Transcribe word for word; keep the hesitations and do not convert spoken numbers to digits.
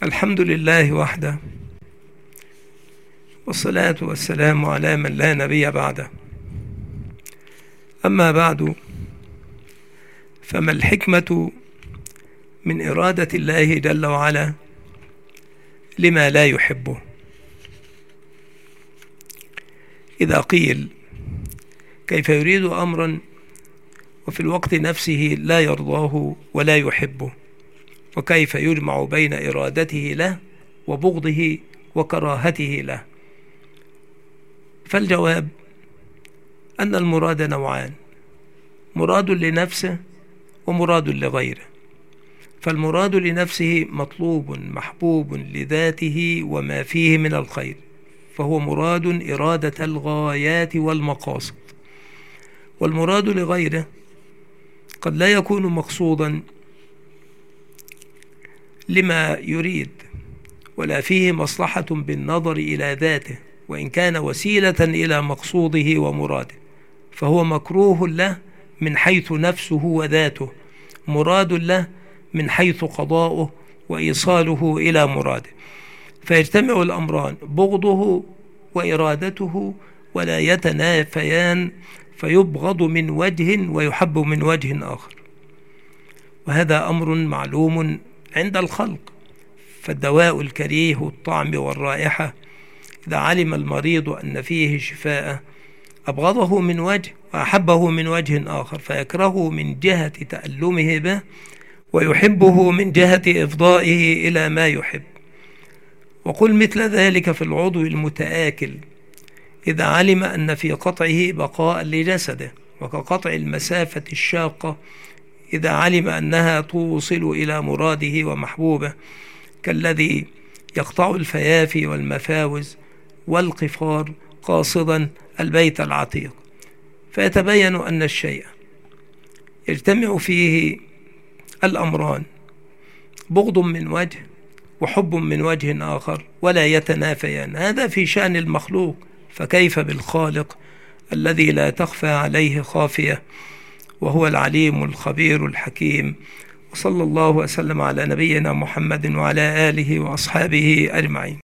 الحمد لله وحده، والصلاة والسلام على من لا نبي بعده. أما بعد، فما الحكمة من إرادة الله جل وعلا لما لا يحبه؟ إذا قيل كيف يريد أمرا وفي الوقت نفسه لا يرضاه ولا يحبه، وكيف يجمع بين إرادته له وبغضه وكراهته له؟ فالجواب أن المراد نوعان: مراد لنفسه ومراد لغيره. فالمراد لنفسه مطلوب محبوب لذاته وما فيه من الخير، فهو مراد إرادة الغايات والمقاصد. والمراد لغيره قد لا يكون مقصودا لما يريد ولا فيه مصلحة بالنظر إلى ذاته، وإن كان وسيلة إلى مقصوده ومراده، فهو مكروه له من حيث نفسه وذاته، مراد له من حيث قضاؤه وإيصاله إلى مراده. فيجتمع الأمران بغضه وإرادته ولا يتنافيان، فيبغض من وجه ويحب من وجه آخر، وهذا أمر معلوم عند الخلق. فالدواء الكريه الطعم والرائحة إذا علم المريض أن فيه شفاء أبغضه من وجه وأحبه من وجه آخر، فيكرهه من جهة تألمه به ويحبه من جهة إفضائه إلى ما يحب. وقل مثل ذلك في العضو المتآكل إذا علم أن في قطعه بقاء لجسده، وكقطع المسافة الشاقة إذا علم أنها توصل إلى مراده ومحبوبه، كالذي يقطع الفيافي والمفاوز والقفار قاصدا البيت العتيق. فيتبين أن الشيء يجتمع فيه الأمران: بغض من وجه وحب من وجه آخر، ولا يتنافيان. هذا في شأن المخلوق، فكيف بالخالق الذي لا تخفى عليه خافية، وهو العليم الخبير الحكيم. وصلى الله وسلم على نبينا محمد وعلى آله وأصحابه أجمعين.